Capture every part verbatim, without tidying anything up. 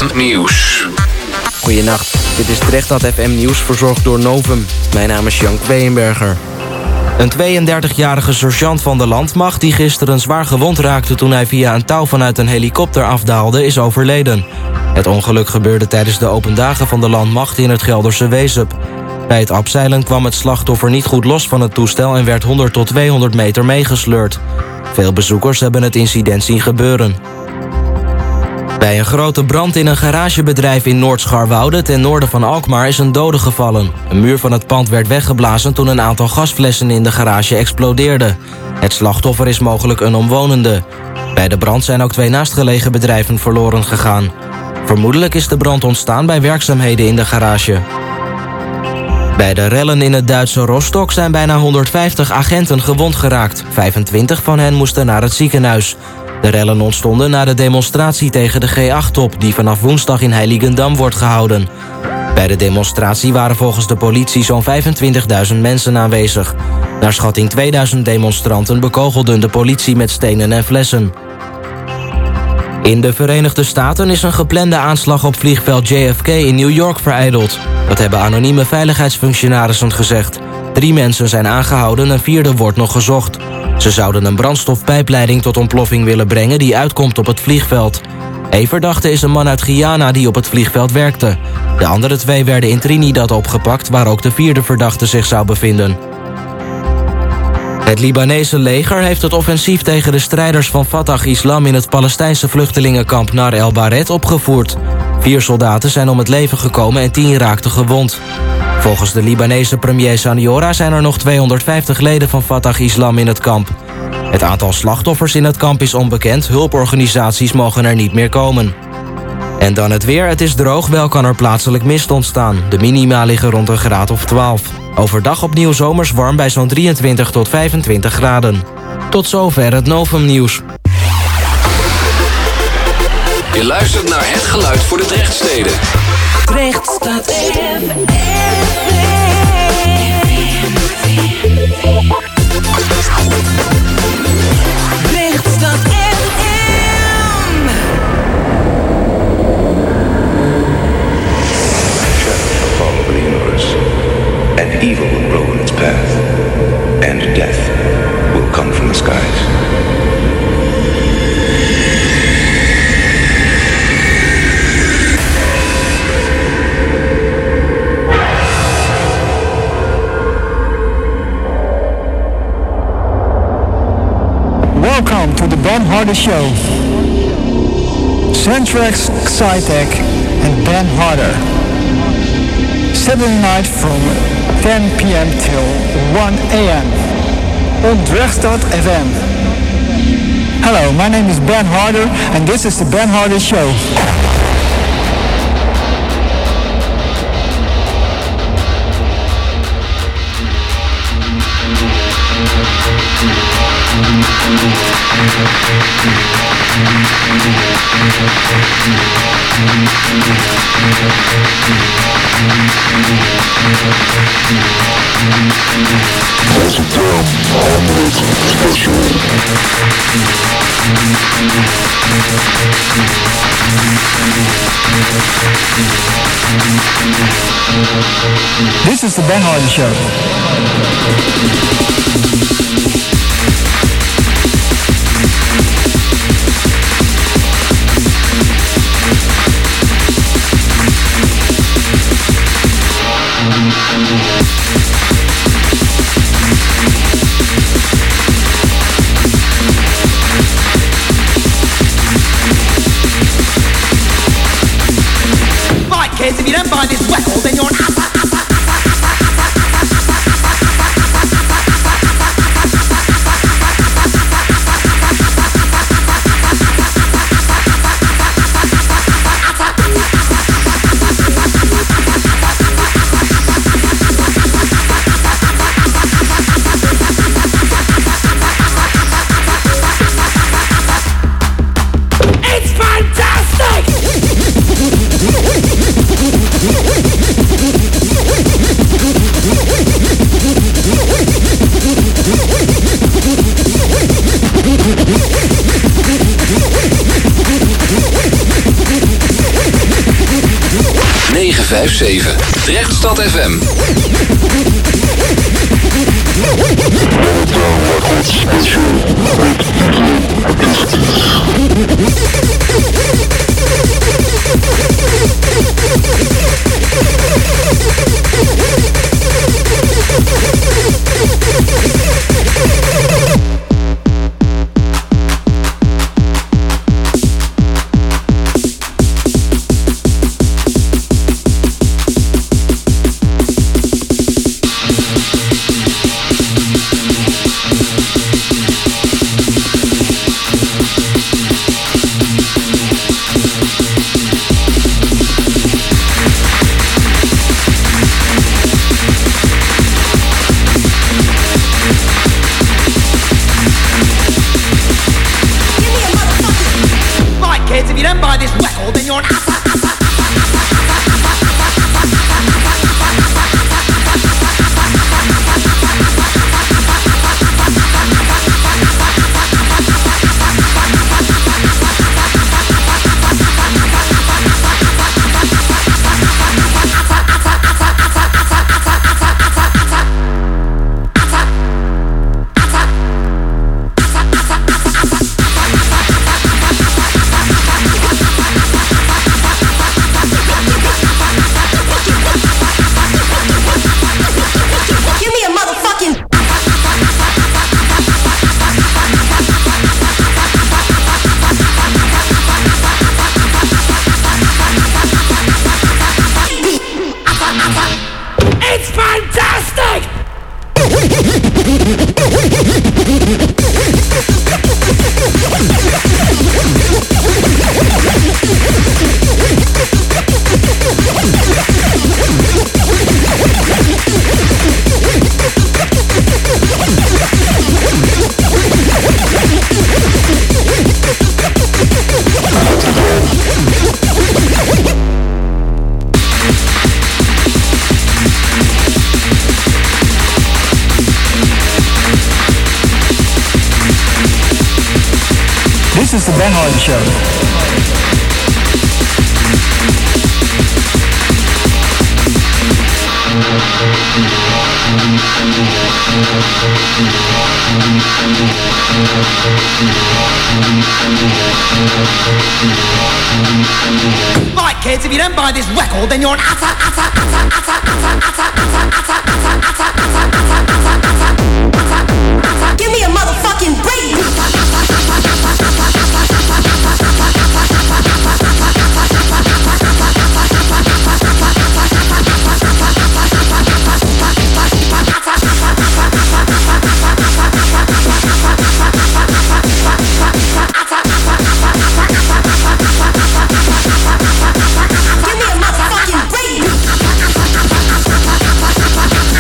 M Nieuws. Goedenacht, dit is Trechtstat F M Nieuws verzorgd door Novum. Mijn naam is Jank Weyenberger. Een tweeëndertigjarige sergeant van de landmacht die gisteren zwaar gewond raakte toen hij via een touw vanuit een helikopter afdaalde is overleden. Het ongeluk gebeurde tijdens de open dagen van de landmacht in het Gelderse Wezep. Bij het afzeilen kwam het slachtoffer niet goed los van het toestel en werd honderd tot tweehonderd meter meegesleurd. Veel bezoekers hebben het incident zien gebeuren. Bij een grote brand in een garagebedrijf in Noord-Scharwoude ten noorden van Alkmaar is een dode gevallen. Een muur van het pand werd weggeblazen toen een aantal gasflessen in de garage explodeerden. Het slachtoffer is mogelijk een omwonende. Bij de brand zijn ook twee naastgelegen bedrijven verloren gegaan. Vermoedelijk is de brand ontstaan bij werkzaamheden in de garage. Bij de rellen in het Duitse Rostock zijn bijna honderdvijftig agenten gewond geraakt. vijfentwintig van hen moesten naar het ziekenhuis. De rellen ontstonden na de demonstratie tegen de G acht top... die vanaf woensdag in Heiligendamm wordt gehouden. Bij de demonstratie waren volgens de politie zo'n vijfentwintigduizend mensen aanwezig. Naar schatting tweeduizend demonstranten bekogelden de politie met stenen en flessen. In de Verenigde Staten is een geplande aanslag op vliegveld J F K in New York verijdeld. Dat hebben anonieme veiligheidsfunctionarissen gezegd. Drie mensen zijn aangehouden, een vierde wordt nog gezocht. Ze zouden een brandstofpijpleiding tot ontploffing willen brengen die uitkomt op het vliegveld. Eén verdachte is een man uit Guyana die op het vliegveld werkte. De andere twee werden in Trinidad opgepakt, waar ook de vierde verdachte zich zou bevinden. Het Libanese leger heeft het offensief tegen de strijders van Fatah Islam in het Palestijnse vluchtelingenkamp Nar El Bared opgevoerd. Vier soldaten zijn om het leven gekomen en tien raakten gewond. Volgens de Libanese premier Saniora zijn er nog tweehonderdvijftig leden van Fatah Islam in het kamp. Het aantal slachtoffers in het kamp is onbekend, hulporganisaties mogen er niet meer komen. En dan het weer, het is droog, wel kan er plaatselijk mist ontstaan. De minima liggen rond een graad of twaalf. Overdag opnieuw zomers warm bij zo'n drieëntwintig tot vijfentwintig graden. Tot zover het Novum Nieuws. Je luistert naar Het Geluid voor de Drechtsteden. Trechtstat F M. Trechtstat F M. Shadow will fall over the universe, and evil will grow in its path, and death will come from the skies. Welcome to the Ben Harder Show. Centrex, Xitec, and Ben Harder. Saturday night from ten p.m. till one a.m. on Trechtstat F M. Hello, my name is Ben Harder, and this is the Ben Harder Show. This is the Ben Harder Show. Right, kids, if you don't buy this record, then you're an ass. It's fantastic! vijf zeven. Drechtstad F M. This is the Ben Hardy Show. Right, kids, if you don't buy this record, then you're an utter, utter, utter, utter, utter, utter, utter, utter. Give me a motherfucking break. Give me a motherfucking break.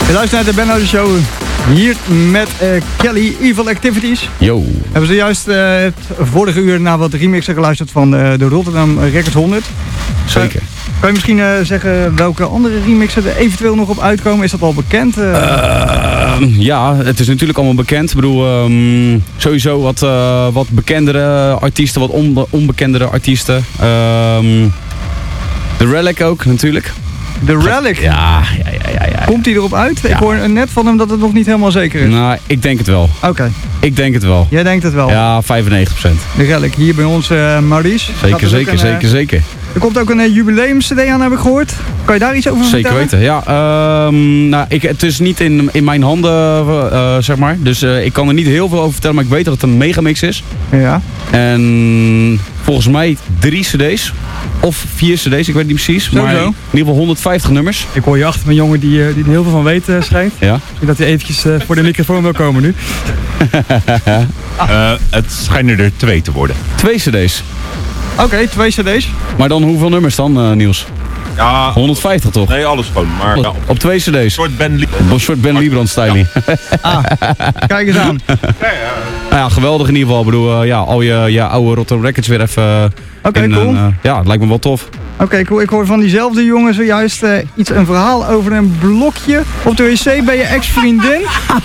Je luistert naar de Ben Harder Show. Hier met uh, Kelly, Evil Activities. Yo. Hebben ze juist uh, het vorige uur naar wat remixen geluisterd van uh, de Rotterdam Records honderd. Zeker. Uh, kan je misschien uh, zeggen welke andere remixen er eventueel nog op uitkomen? Is dat al bekend? Uh... Uh, ja, het is natuurlijk allemaal bekend. Ik bedoel, um, sowieso wat, uh, wat bekendere artiesten, wat onbe onbekendere artiesten. Um, The Relic ook, natuurlijk. The Relic? Ja, ja, ja, ja, ja. Komt hij erop uit? Ja. Ik hoor net van hem dat het nog niet helemaal zeker is. Nou, ik denk het wel. Oké. Okay. Ik denk het wel. Jij denkt het wel? Ja, vijfennegentig procent. De Relic, hier bij ons uh, Maurice. Zeker, zeker, een, zeker, zeker. Er komt ook een uh, jubileums C D aan, heb ik gehoord. Kan je daar iets over zeker vertellen? Zeker weten, ja. Um, nou, ik, het is niet in, in mijn handen, uh, zeg maar. Dus uh, ik kan er niet heel veel over vertellen, maar ik weet dat het een megamix is. Ja. En volgens mij drie cd's. Of vier cd's, ik weet niet precies. Zo, maar zo. in ieder geval honderdvijftig nummers. Ik hoor je achter mijn jongen die, die er heel veel van weet, uh, schijnt. Ja. Misschien dat hij eventjes uh, voor de microfoon wil komen nu. uh, het schijnen er twee te worden. Twee cd's. Oké, okay, twee cd's. Maar dan hoeveel nummers dan, uh, Niels? Ja, honderdvijftig toch? Nee, alles gewoon. Maar ja, op, op twee cd's. Een soort Ben Liebrand. soort Ben Liebrand styling. Ja. Ah, kijk eens aan. Ja, ja. Nou ja, geweldig in ieder geval. Ik bedoel, uh, ja, al je, je oude Rotterdam Records weer even... Uh, Oké, okay, cool. Uh, ja, het lijkt me wel tof. Oké, okay, cool. Ik hoor van diezelfde jongen zojuist uh, iets, een verhaal over een blokje op de wc bij je ex-vriendin.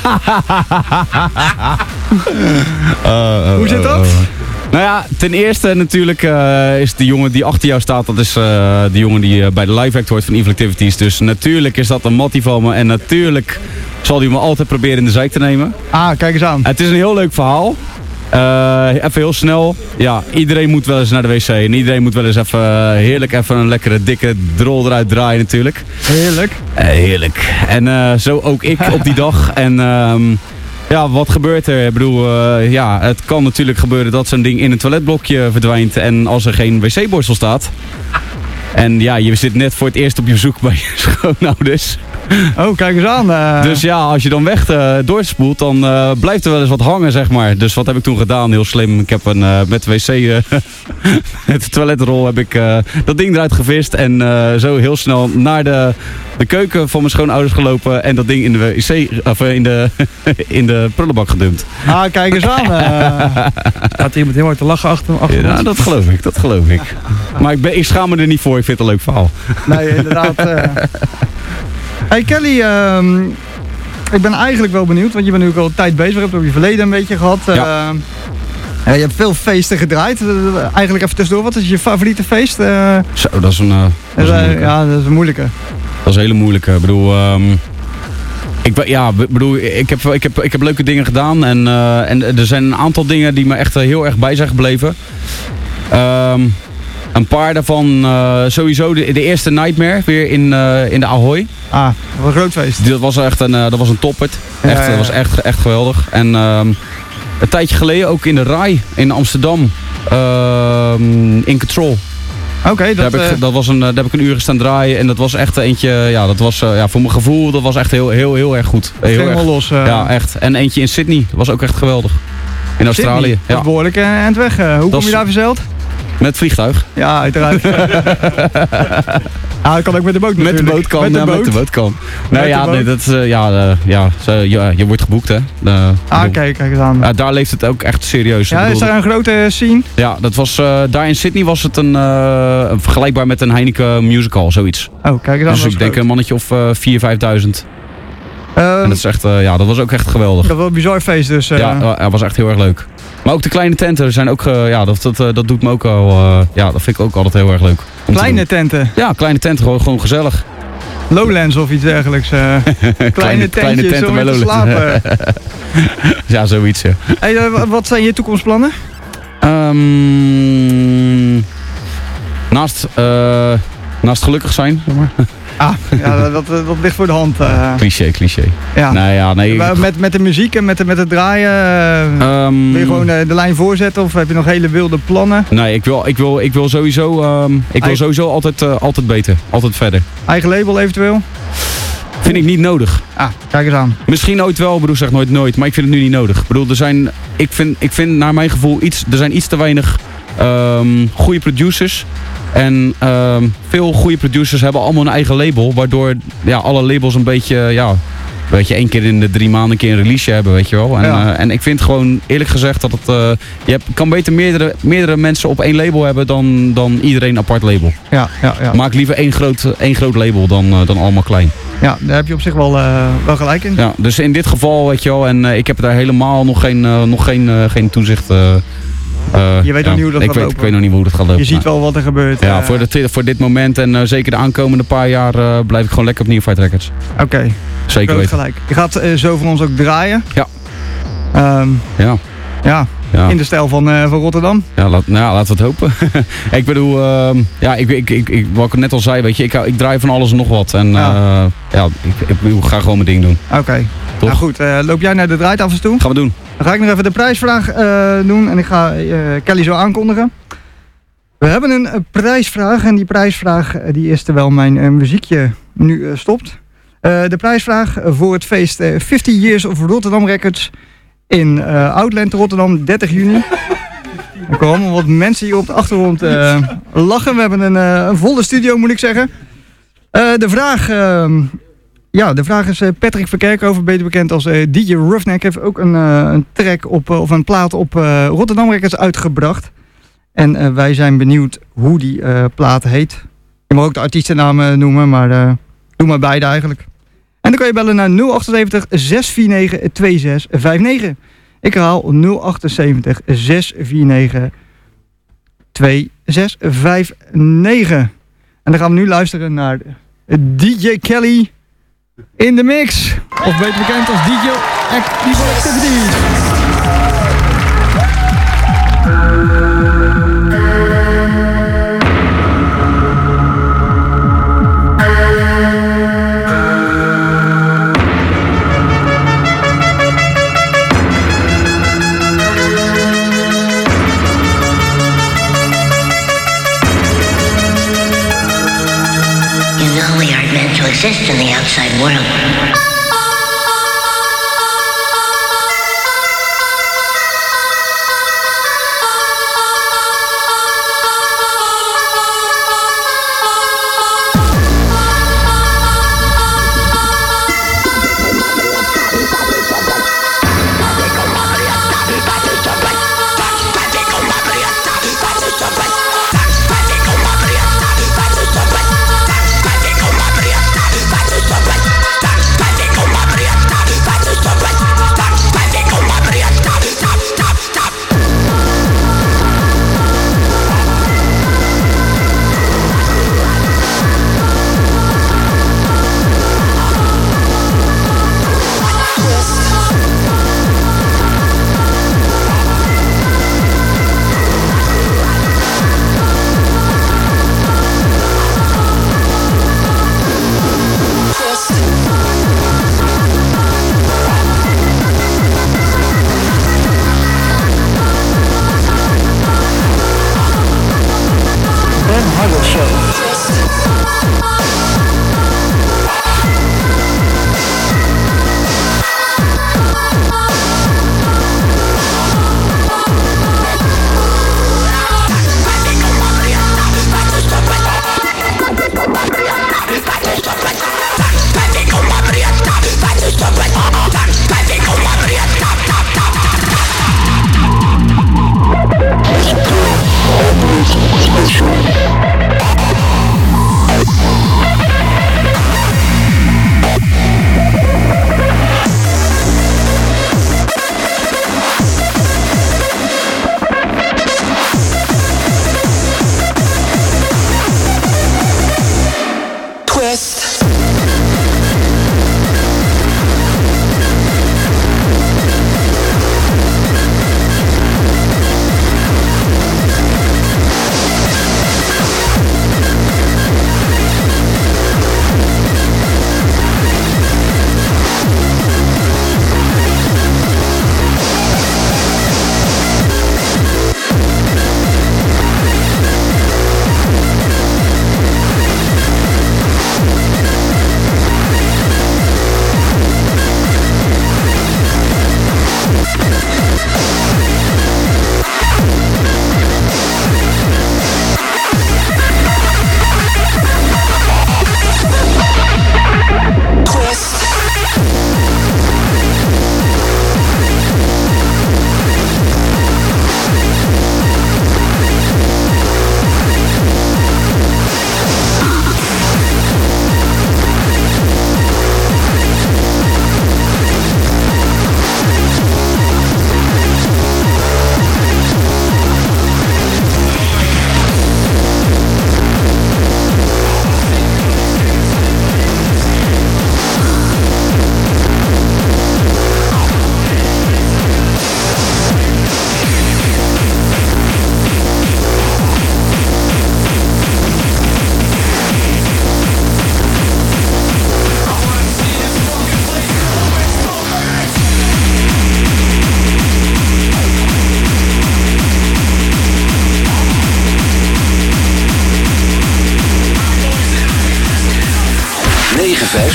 uh, uh, Hoe zit dat? Uh, uh. Nou ja, ten eerste natuurlijk uh, is de jongen die achter jou staat, dat is uh, de jongen die uh, bij de live act hoort van Evil Activities. Dus natuurlijk is dat een mattie van me en natuurlijk zal hij me altijd proberen in de zijk te nemen. Ah, kijk eens aan. Het is een heel leuk verhaal. Uh, even heel snel. Ja, iedereen moet wel eens naar de wc en iedereen moet wel eens even uh, heerlijk even een lekkere dikke drol eruit draaien natuurlijk. Heerlijk. Uh, heerlijk. En uh, zo ook ik op die dag. En um, ja, wat gebeurt er? Ik bedoel, uh, ja, het kan natuurlijk gebeuren dat zo'n ding in een toiletblokje verdwijnt en als er geen wc-borstel staat. En ja, je zit net voor het eerst op je bezoek bij je schoonouders. Oh, kijk eens aan. Uh... Dus ja, als je dan weg uh, doorspoelt, dan uh, blijft er wel eens wat hangen, zeg maar. Dus wat heb ik toen gedaan? Heel slim. Ik heb een, uh, met de wc, uh, met de toiletrol heb ik uh, dat ding eruit gevist. En uh, zo heel snel naar de, de keuken van mijn schoonouders gelopen. En dat ding in de wc, of uh, in de, in de prullenbak gedumpt. Ah, kijk eens aan. Uh... Staat iemand heel hard te lachen achter, achter ja, dat geloof ik, dat geloof ik. Maar ik, ben, ik schaam me er niet voor, ik vind het een leuk verhaal. Nee, inderdaad. Uh... Hey Kelly, uh, ik ben eigenlijk wel benieuwd, want je bent nu ook al een tijd bezig. Je hebt ook je verleden een beetje gehad. Uh, ja. Uh, je hebt veel feesten gedraaid. Uh, eigenlijk even tussendoor, wat is je favoriete feest? Uh, Zo, dat is een, uh, dat is een moeilijke. Ja, dat is een moeilijke. Dat is een hele moeilijke. Ik bedoel, um, ik, ja, bedoel ik, heb, ik, heb, ik heb leuke dingen gedaan en, uh, en er zijn een aantal dingen die me echt heel erg bij zijn gebleven. Um, Een paar daarvan, uh, sowieso de, de eerste Nightmare weer in, uh, in de Ahoy. Ah, dat was een groot feest. Dat was echt een, uh, dat was een toppert. Echt, ja, ja. Dat was echt, echt geweldig. En uh, een tijdje geleden ook in de Rai in Amsterdam. Uh, in Control. Oké, okay, dat, daar, heb ik, uh... dat was een, daar heb ik een uur gestaan draaien en dat was echt eentje, ja, dat was uh, ja, voor mijn gevoel, dat was echt heel, heel, heel erg goed. Heel helemaal erg, los. Uh... Ja, echt. En eentje in Sydney, dat was ook echt geweldig. In Australië. Sydney, ja. Dat is behoorlijk uh, eind weg. Uh, hoe kom je daar verzeild? Met vliegtuig. Ja, uiteraard. Ah, dat kan ook met de boot natuurlijk. Met de boot kan, met de, ja, boot. Met de boot kan. Nou ja, nee, dat, uh, ja, uh, ja, zo, ja, je wordt geboekt hè. Uh, ah, kijk, kijk eens aan. Uh, daar leeft het ook echt serieus. Ja, bedoel, is daar een grote scene? Ja, dat was, uh, daar in Sydney was het een, uh, vergelijkbaar met een Heineken musical, zoiets. Oh, kijk eens aan. Dus ik denk een mannetje of uh, vier, vijfduizend. Um, en dat is echt, uh, ja, dat was ook echt geweldig. Dat was een bizar feest dus. Uh... Ja, dat uh, was echt heel erg leuk. Maar ook de kleine tenten zijn ook, uh, ja, dat, dat, uh, dat doet me ook al, uh, ja, dat vind ik ook altijd heel erg leuk. Kleine tenten? Ja, kleine tenten, gewoon, gewoon gezellig. Lowlands of iets dergelijks. Uh, kleine, kleine tentjes kleine tenten om te slapen. Ja, zoiets, ja. Hey, uh, wat zijn je toekomstplannen? Um, naast, uh, naast gelukkig zijn, zeg maar. Ah, ja, dat, dat ligt voor de hand. Uh. Cliché, cliché. Ja. Nou ja, nee. Met, met de muziek en met, met het draaien, uh, um, wil je gewoon uh, de lijn voorzetten of heb je nog hele wilde plannen? Nee, ik wil, ik wil, ik wil sowieso, um, ik wil sowieso altijd, uh, altijd beter. Altijd verder. Eigen label eventueel? Vind ik niet nodig. Ah, kijk eens aan. Misschien ooit wel, ik bedoel, zeg nooit nooit, maar ik vind het nu niet nodig. Ik bedoel, er zijn, ik vind, ik vind naar mijn gevoel iets, er zijn iets te weinig um, goede producers. En um, veel goede producers hebben allemaal een eigen label, waardoor ja, alle labels een beetje, ja, weet je, één keer in de drie maanden een keer een release hebben, weet je wel. En, Ja. uh, en ik vind gewoon, eerlijk gezegd, dat het, uh, je hebt, kan beter meerdere, meerdere mensen op één label hebben dan, dan iedereen een apart label. Ja, ja, ja. Maak liever één groot, één groot label dan, uh, dan allemaal klein. Ja, daar heb je op zich wel, uh, wel gelijk in. Ja, dus in dit geval, weet je wel, en uh, ik heb daar helemaal nog geen, uh, nog geen, uh, geen toezicht. Uh, uh, Je weet nog niet hoe dat ik gaat weet, lopen. Ik weet nog niet hoe dat gaat lopen. Je ziet nee. wel wat er gebeurt. Ja, uh, voor, de, voor dit moment en uh, zeker de aankomende paar jaar uh, blijf ik gewoon lekker op Neophyte Records. Oké, okay. Zeker Groot weten. gelijk. Je gaat uh, zo voor ons ook draaien. Ja. Um, Ja. Ja. Ja. In de stijl van, uh, van Rotterdam. Ja, laat, nou ja, laten we het hopen. Ik bedoel, uh, ja, ik, ik, ik, ik, wat ik net al zei, weet je, ik, ik draai van alles en nog wat. En Ja. uh, ja, ik, ik, ik ga gewoon mijn ding doen. Oké. Okay. Nou goed, uh, loop jij naar de draaitafels toe? Gaan we doen. Dan ga ik nog even de prijsvraag uh, doen en ik ga uh, Kelly zo aankondigen. We hebben een uh, prijsvraag en die prijsvraag uh, die is terwijl mijn uh, muziekje nu uh, stopt. Uh, de prijsvraag voor het feest uh, fifty Years of Rotterdam Records in uh, Outland Rotterdam, dertig juni. Er komen allemaal wat mensen hier op de achtergrond uh, lachen. We hebben een, uh, een volle studio, moet ik zeggen. Uh, de vraag... Uh, Ja, de vraag is uh, Patrick Verkerkhoven, beter bekend als uh, D J Roughneck, heeft ook een, uh, een track op, uh, of een plaat op uh, Rotterdam Records uitgebracht. En uh, wij zijn benieuwd hoe die uh, plaat heet. Je mag ook de artiestennaam uh, noemen, maar uh, doe maar beide eigenlijk. En dan kan je bellen naar nul achtenzeventig, zes vier negen, twee zes vijf negen. Ik herhaal nul achtenzeventig, zes vier negen, twee zes vijf negen. En dan gaan we nu luisteren naar D J Kelly in de mix, of beter bekend als D J Evil Activities. You know we aren't meant to exist in the outside world. Bye.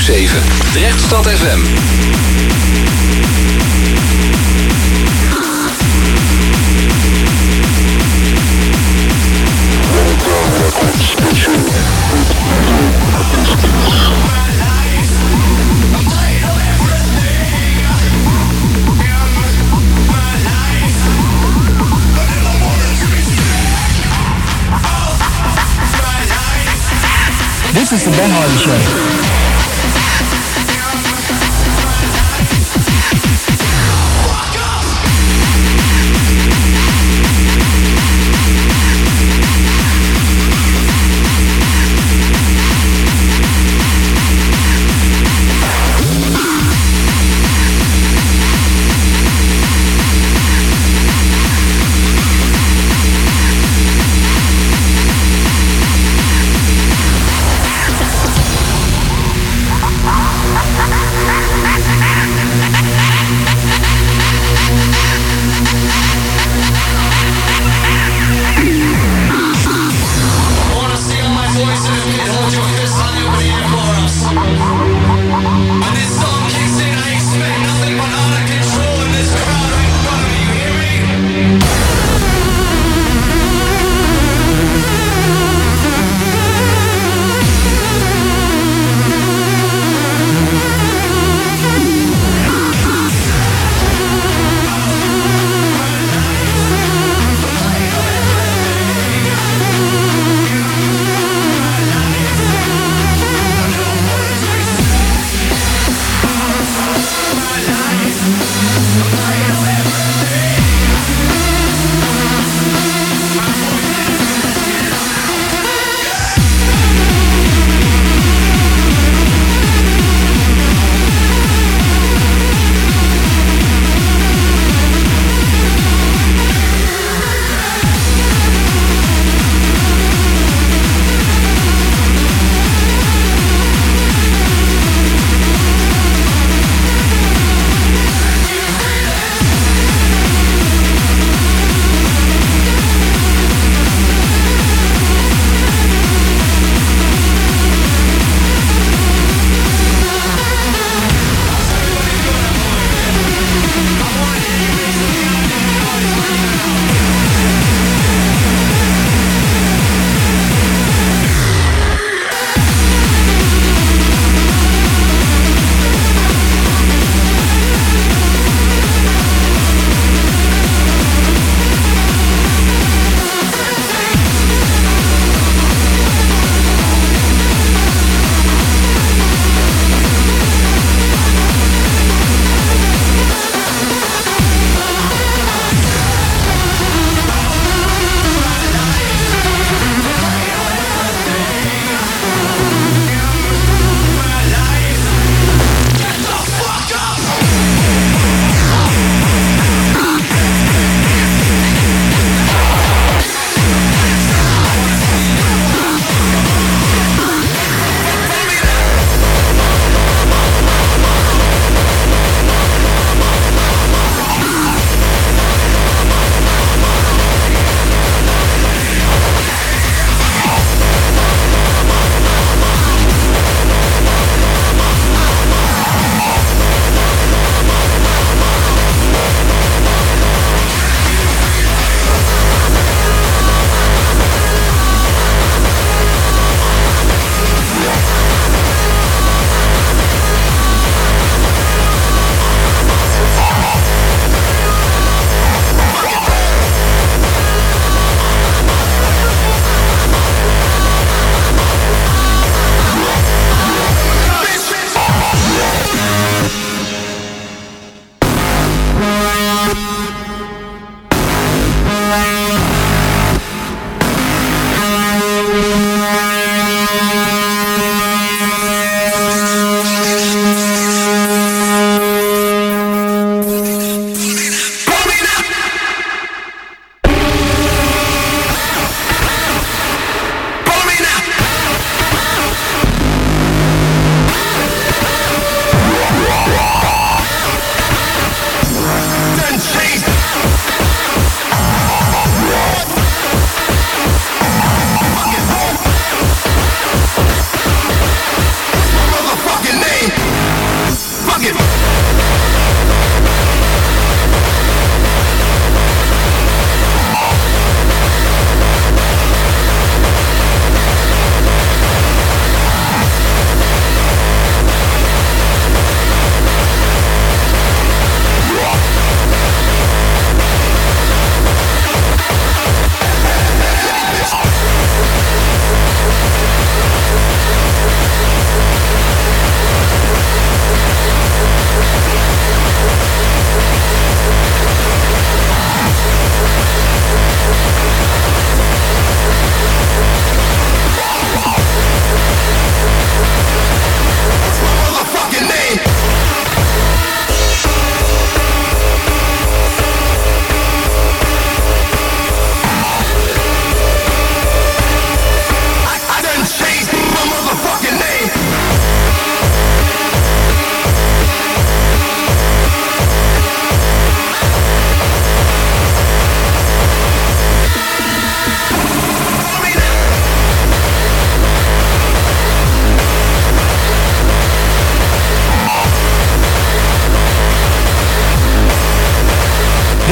zeven. Drechtstad F M. This is the Ben Hardy Show.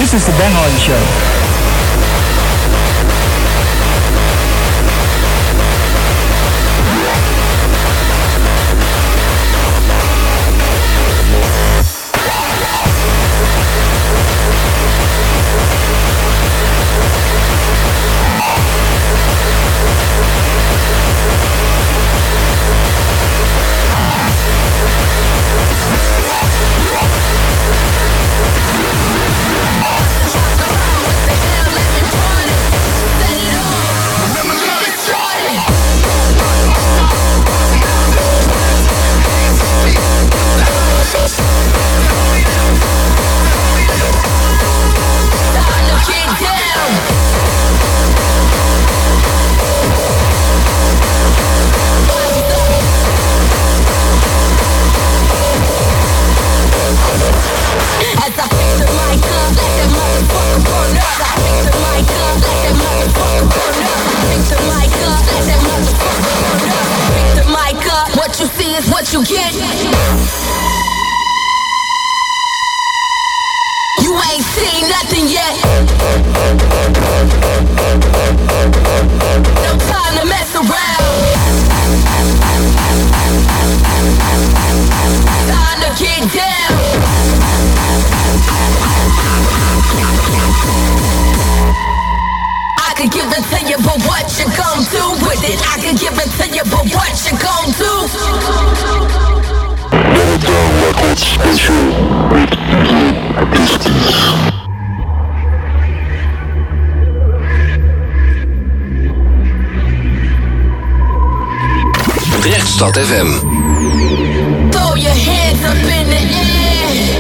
This is the Ben Hardy Show. Drechtstad F M. Throw your hands up in the air.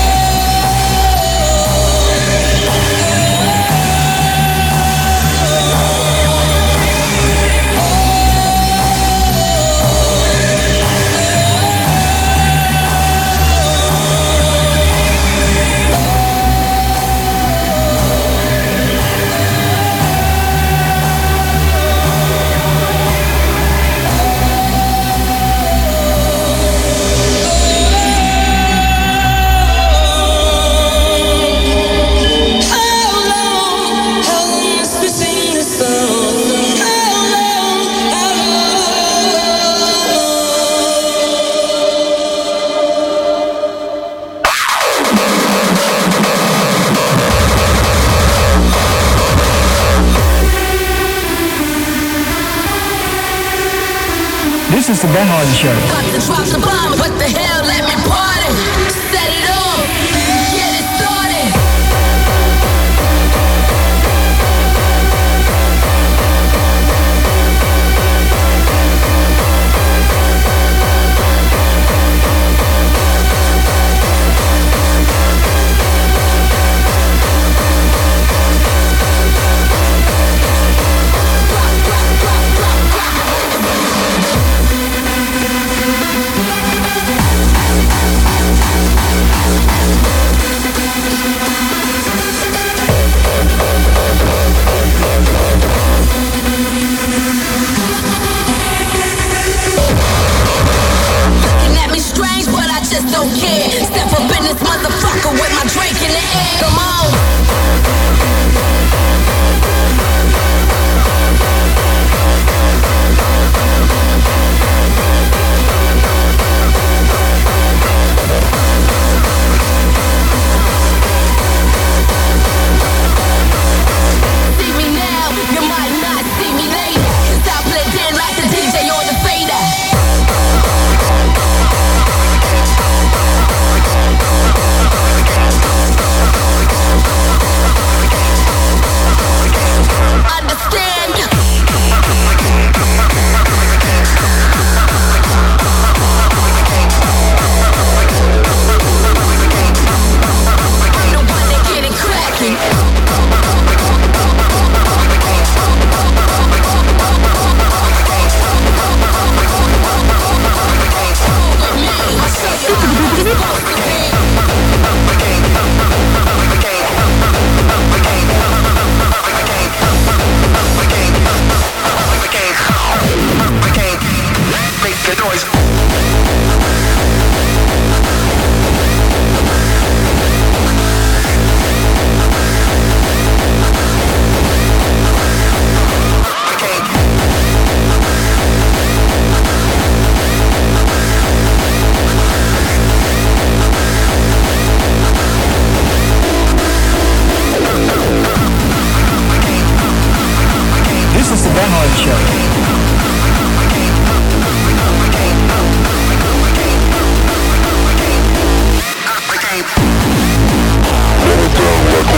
This is the Ben Hardy Show. Got to drop the bomb, what the hell, let me party. Set it off, get it started. Don't care. Step up in this motherfucker with my drink in the air. Come on. See me now, you might not see me later. Cause I blend in like the D J on the fader.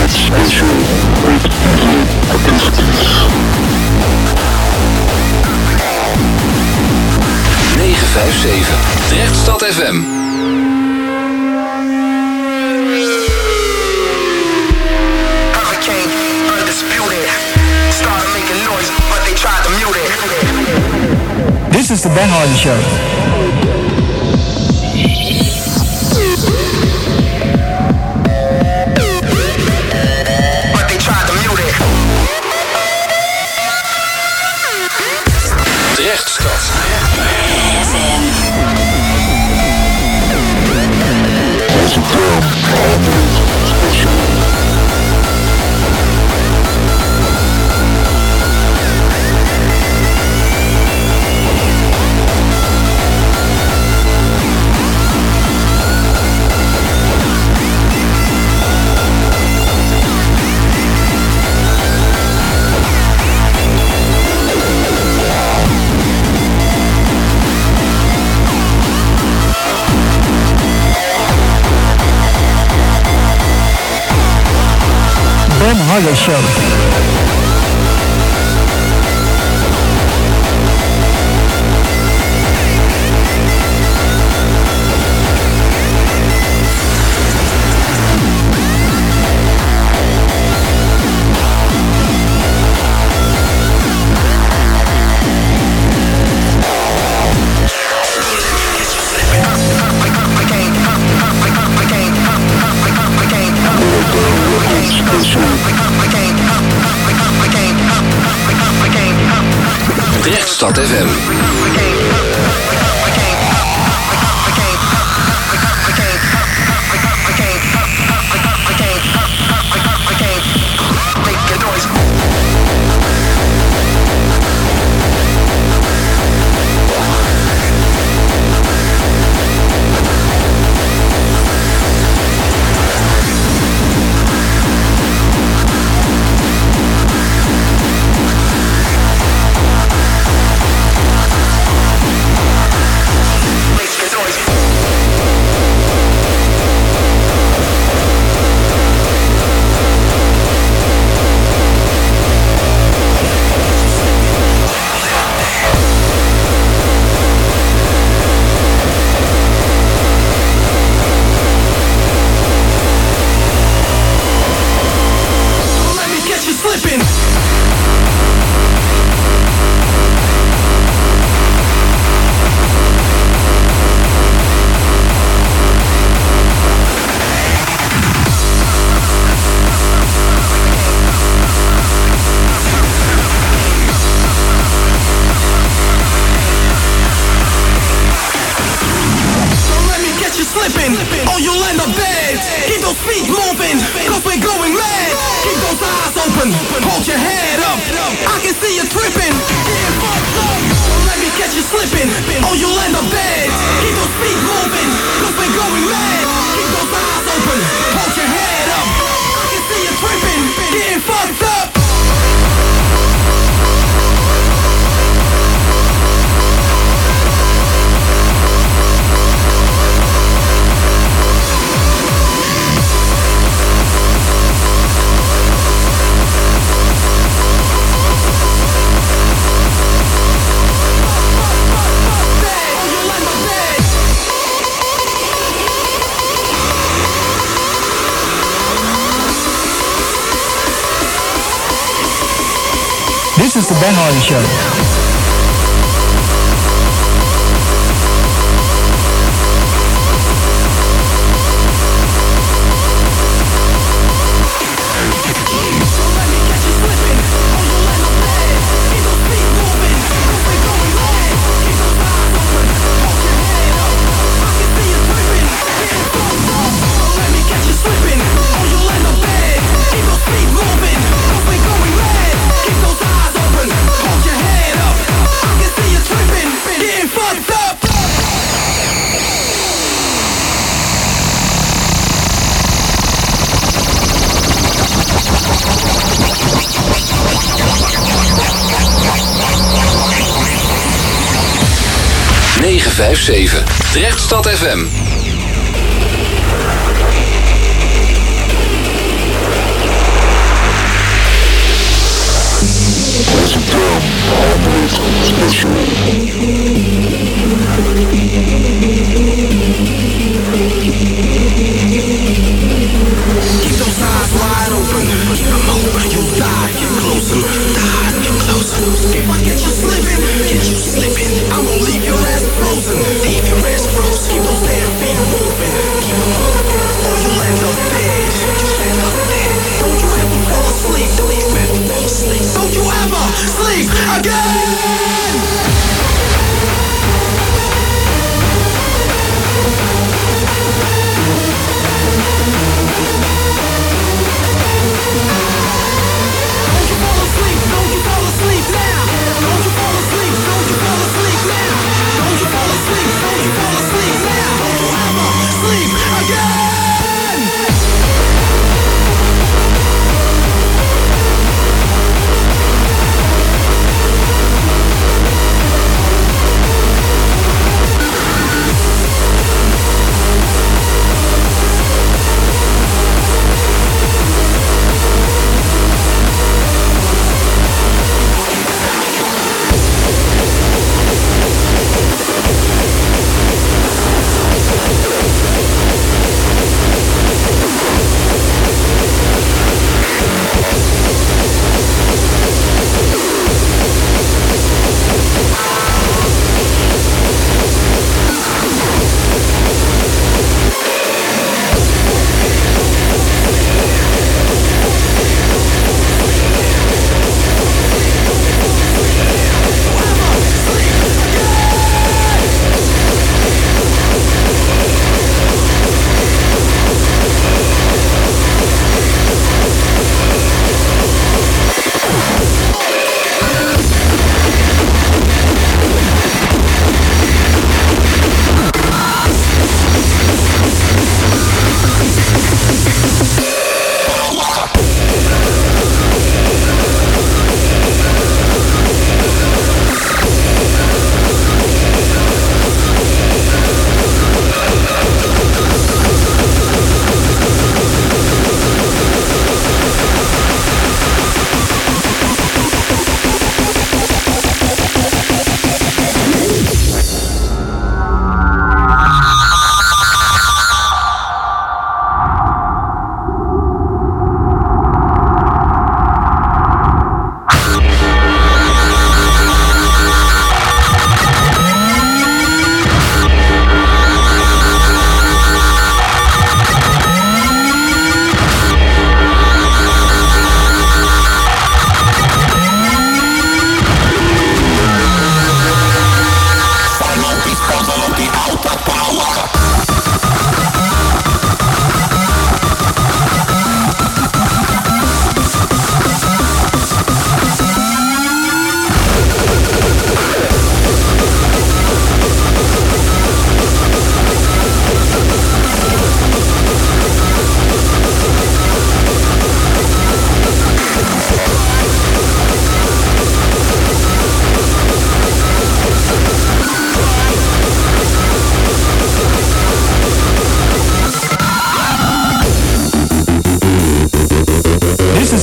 negen vijf zeven. Drechtstad F M. This is the Ben Hardy Show. Drechtstad. Ben Hardy Show. Drechtstad F M. This is the Ben Hardy Show. negen vijf zeven. Drechtstad F M.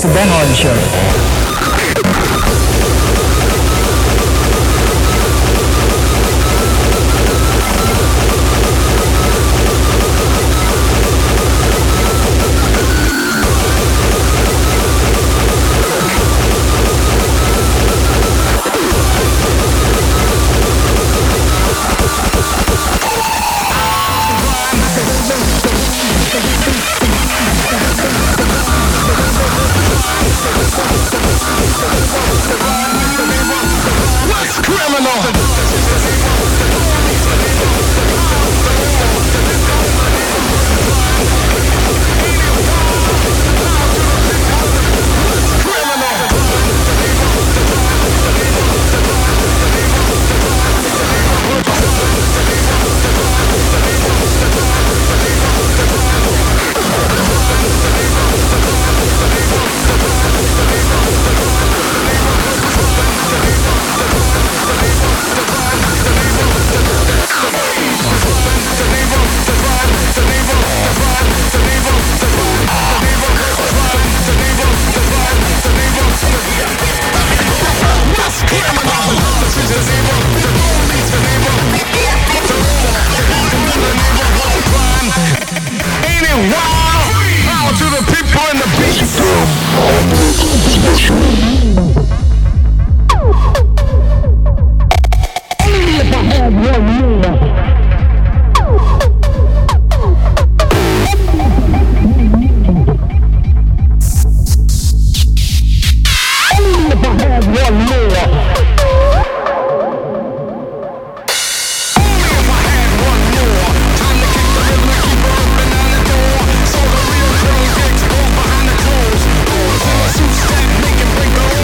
the Ben Hardy Show. Making break the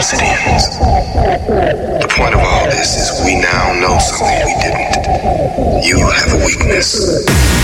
obsidians. The point of all this is we now know something we didn't. You have a weakness.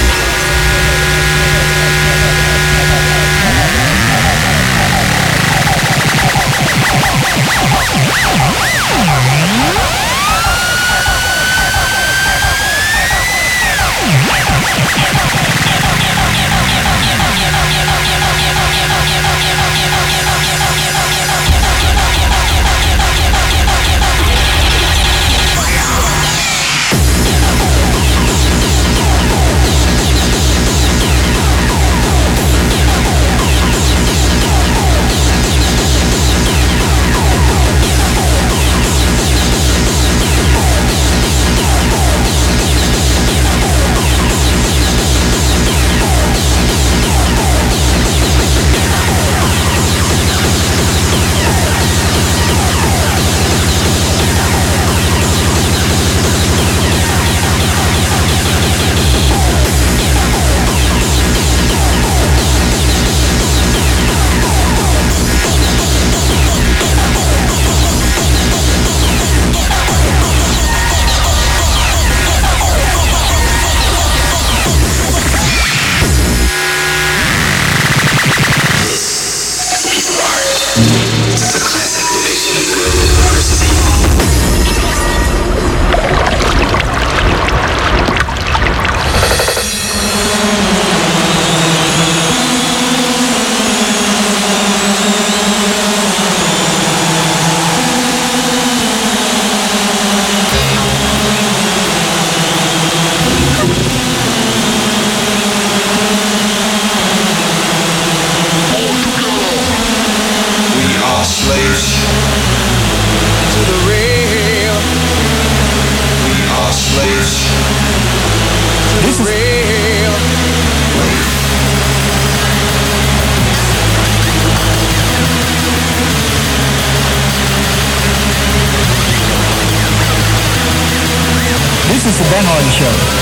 This is the Ben Hardy Show.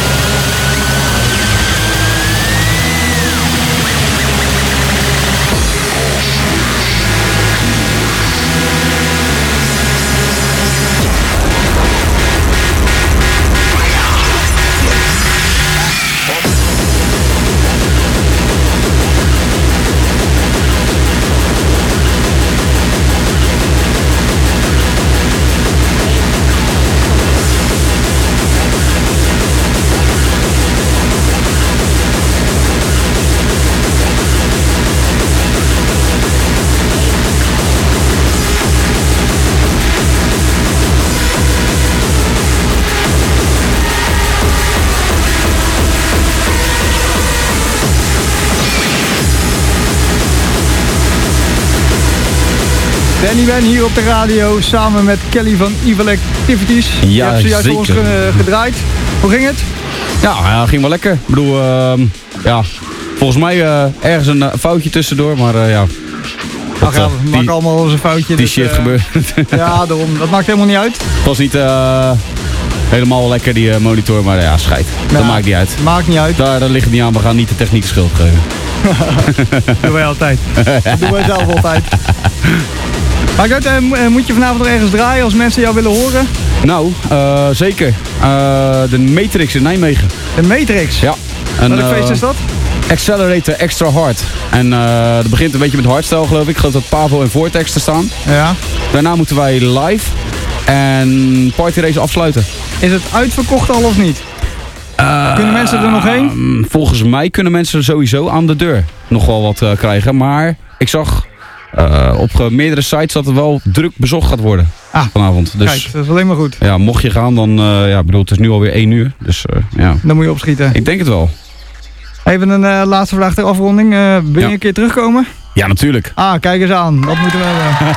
Danny Ben hier op de radio samen met Kelly van Evil Activities. Ja, Je hebt zojuist zeker. voor ons ge- gedraaid. Hoe ging het? Ja, ja, ging wel lekker. Ik bedoel, uh, ja, volgens mij uh, ergens een uh, foutje tussendoor, maar uh, ja. Ach ja, uh, we die, maken allemaal wel eens een foutje. Die dus, shit uh, gebeurt. Ja, daarom. Dat maakt helemaal niet uit. Het was niet uh, helemaal lekker die uh, monitor, maar ja, schijt. Dat Ja, maakt niet uit. Maakt niet uit. Daar, daar ligt het niet aan, we gaan niet de techniek de schuld geven. Dat doen wij altijd. Dat doen wij zelf altijd. Maar goed, uh, moet je vanavond nog ergens draaien als mensen jou willen horen? Nou, uh, zeker. Uh, de Matrix in Nijmegen. De Matrix? Ja. Welk feest is dat? Accelerator Extra Hard. En uh, dat begint een beetje met hardstyle, geloof ik. Ik geloof dat Pavo en Vortex er staan. Ja. Daarna moeten wij live en Party Race afsluiten. Is het uitverkocht al of niet? Uh, kunnen mensen er nog heen? Volgens mij kunnen mensen sowieso aan de deur nog wel wat uh, krijgen. Maar ik zag uh, op uh, meerdere sites dat het wel druk bezocht gaat worden ah, vanavond. Dus, kijk, dat is alleen maar goed. Ja, mocht je gaan, dan uh, ja, bedoel, het is nu alweer één uur. Dus uh, ja. Dan moet je opschieten. Ik denk het wel. Even een uh, laatste vraag ter afronding. Uh, ben je ja. een keer terugkomen? Ja, natuurlijk. Ah, kijk eens aan. Dat moeten we hebben.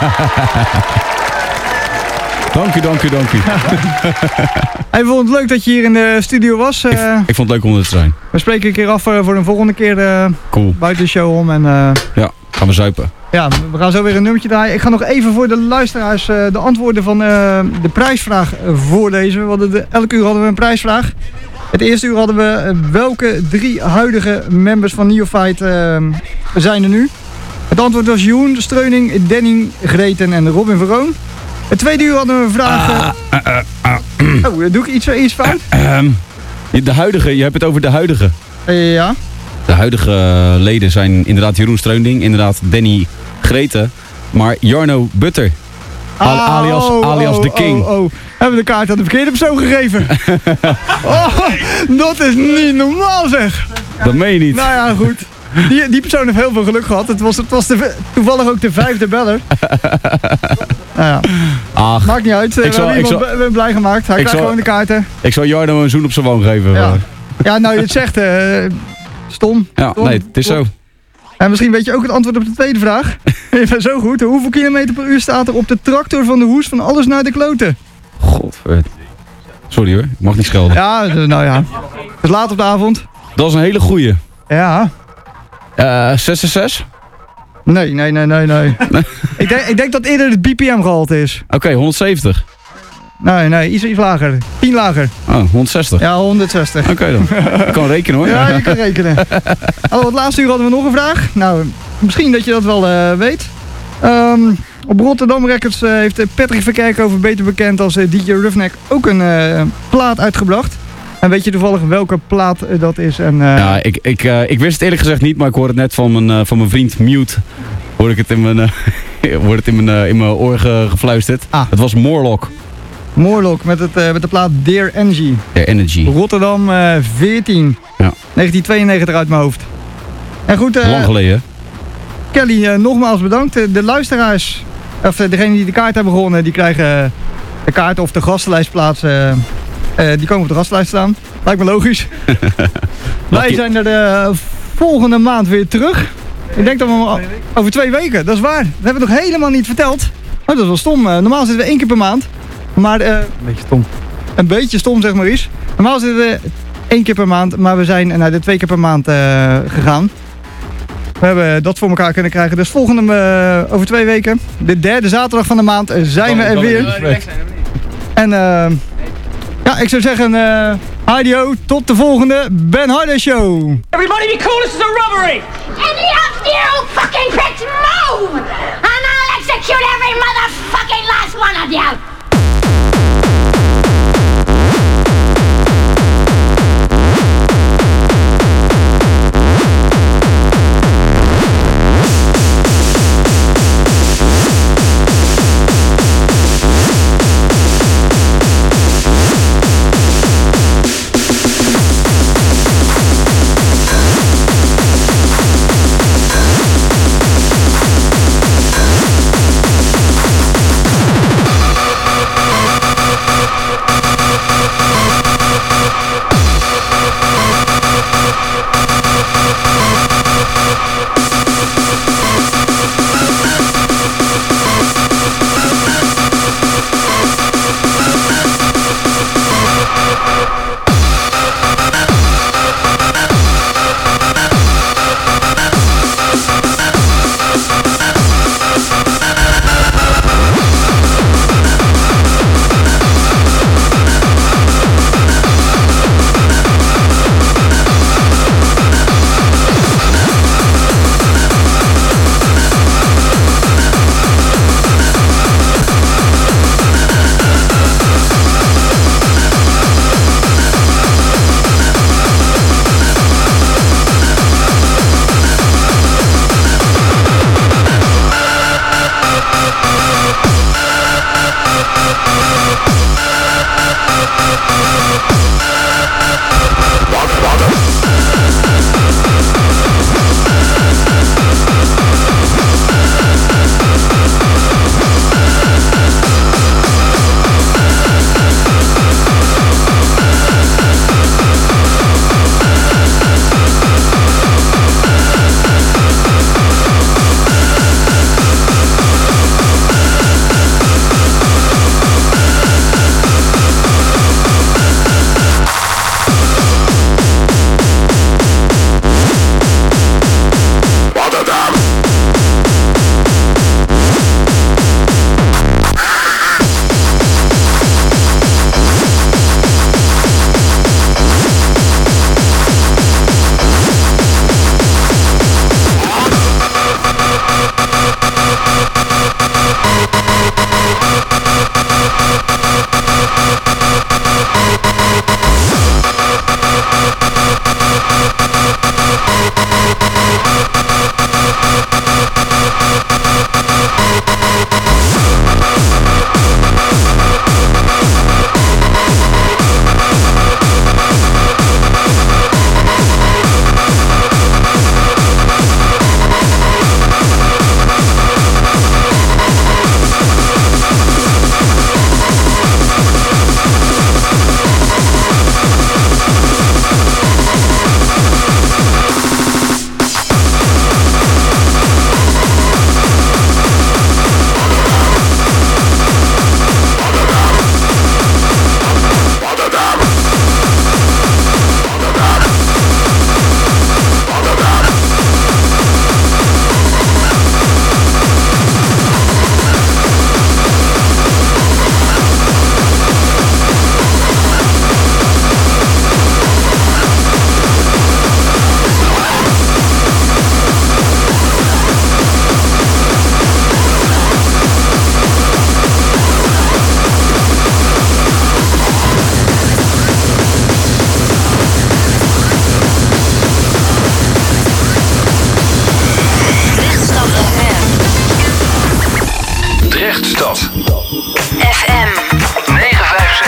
Dank u, dank u, dank u. Hey, we vonden het leuk dat je hier in de studio was. Uh, ik, ik vond het leuk om er te zijn. We spreken een keer af uh, voor een volgende keer uh, cool. buiten de show om. En, uh, ja, gaan we zuipen. Ja, we gaan zo weer een nummertje draaien. Ik ga nog even voor de luisteraars uh, de antwoorden van uh, de prijsvraag uh, voorlezen. We hadden de, elke uur hadden we een prijsvraag. Het eerste uur hadden we uh, welke drie huidige members van Neophyte uh, zijn er nu? Het antwoord was Jeroen, Streuning, Danny, Greten en Robin Verroon. Het tweede uur hadden we vragen... Uh, uh, uh, uh. Oh, doe ik iets, iets fout? Uh, uh, de huidige, je hebt het over de huidige. Uh, ja. De huidige uh, leden zijn inderdaad Jeroen Streunding, inderdaad Danny Greten, maar Jarno Butter. Ah, alias oh, alias oh, de King. Oh, oh. Hebben we de kaart aan de verkeerde persoon gegeven? Oh, dat is niet normaal zeg. Dat meen je niet. Nou ja, goed. Die, die persoon heeft heel veel geluk gehad. Het was, het was de, toevallig ook de vijfde beller. Nou ja. Ach, maakt niet uit. We zal, hebben iemand zal, b- blij gemaakt. Hij krijgt zal, gewoon de kaarten. Ik zal Jarno een zoen op zijn wang geven. Ja, ja nou je het zegt. Uh, stom. Ja, stom, nee, het is stom. zo. En misschien weet je ook het antwoord op de tweede vraag. Je bent zo goed. Hoeveel kilometer per uur staat er op de tractor van de hoes van alles naar de kloten? Godver. Sorry hoor, ik mag niet schelden. Ja, nou ja. Het is laat op de avond. Dat is een hele goeie. Ja. Uh, zes zes zes? Nee, nee, nee, nee, nee. ik, denk, ik denk dat eerder het B P M gehalte is. Oké, okay, honderdzeventig. Nee, nee, iets, iets lager. tien lager. Oh, honderdzestig. Ja, honderdzestig. Oké okay, dan. Ik kan rekenen hoor. Ja, je kan rekenen. Hallo, het laatste uur hadden we nog een vraag. Nou, misschien dat je dat wel uh, weet. Um, op Rotterdam Records uh, heeft Patrick Verkerkhoven, beter bekend als uh, D J Roughneck, ook een uh, plaat uitgebracht. En weet je toevallig welke plaat uh, dat is? En, uh... Ja, ik, ik, uh, ik wist het eerlijk gezegd niet, maar ik hoorde het net van mijn, uh, van mijn vriend Mute. Hoorde ik het in mijn, uh, hoorde het in mijn, uh, in mijn oor ge, gefluisterd. Ah. Het was Morlock. Morlock met, het, uh, met de plaat Dear Energy. Dear Energy. Rotterdam uh, veertien. Ja. negentien tweeënnegentig uit mijn hoofd. En goed, uh, lang geleden. Kelly, uh, nogmaals bedankt. Uh, de luisteraars, of uh, degenen die de kaart hebben gewonnen, die krijgen uh, de kaart of de gastenlijstplaats. Uh, uh, die komen op de gastenlijst staan. Lijkt me logisch. Wij zijn er de uh, volgende maand weer terug. Ik denk dat we over twee weken, dat is waar. Dat hebben we nog helemaal niet verteld. Oh, dat is wel stom. Uh, normaal zitten we één keer per maand. Maar, uh, een beetje stom. Een beetje stom, zeg maar eens. Normaal zitten we één keer per maand, maar we zijn naar de twee keer per maand uh, gegaan. We hebben dat voor elkaar kunnen krijgen. Dus volgende, uh, over twee weken, de derde zaterdag van de maand, uh, zijn we er weer. En uh, ja, ik zou zeggen, uh, adio, tot de volgende Ben Harder Show. Everybody be cool, this is a robbery! And left you fucking pricks move! And I'll execute every motherfucking last one of you!